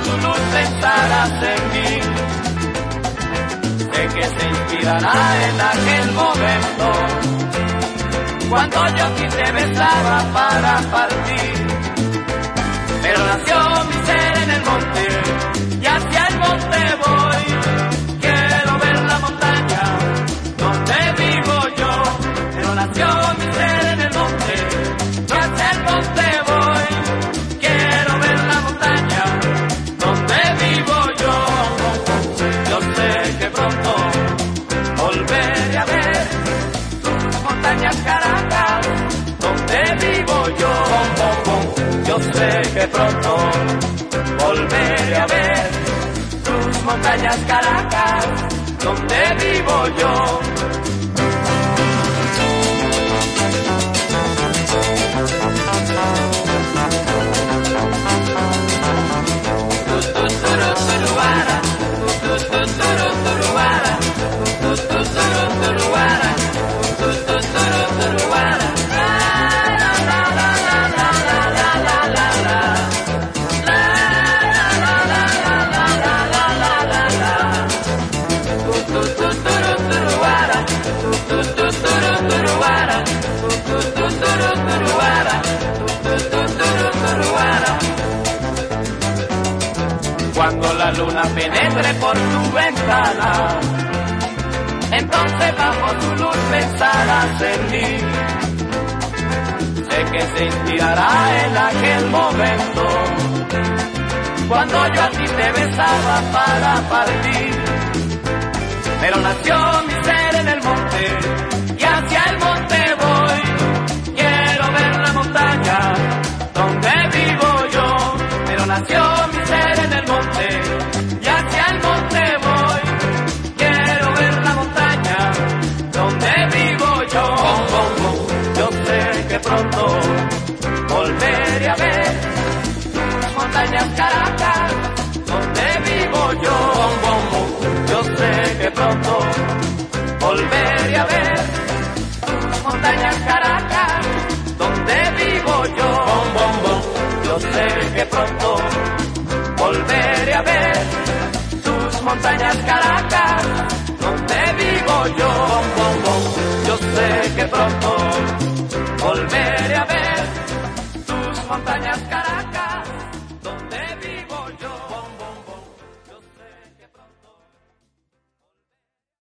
tu luz pensarás en mí. Sé que se inspirará en aquel momento, cuando yo a ti te besaba para partir. Pero nació mi ser en el monte, y hacia el monte voy. Quiero ver la montaña donde vivo yo. Pero nació mi ser en el monte, y hacia el monte voy. Quiero ver la montaña donde vivo yo. Yo sé que pronto volveré a ver tus montañas Caracas, donde vivo yo. Yo sé que pronto volveré a ver tus montañas Caracas, donde vivo yo. Cuando la luna penetre por tu ventana, entonces bajo tu luz pensarás en mí. Sé que se inspirará en aquel momento, cuando yo a ti te besaba para partir. Pero nació mi ser en el monte, y hacia el monte voy. Quiero ver la montaña donde vivo yo. Pero nació mi ser en el monte, y hacia el monte voy. Quiero ver la montaña donde vivo yo. Yo sé que pronto volveré a ver tus montañas Caracas, donde vivo yo. Yo sé que pronto volveré a ver tus montañas Caracas, donde vivo yo. Yo sé que pronto volveré a ver tus montañas Caracas, donde vivo yo. Yo sé que pronto volveré a ver tus montañas Caracas.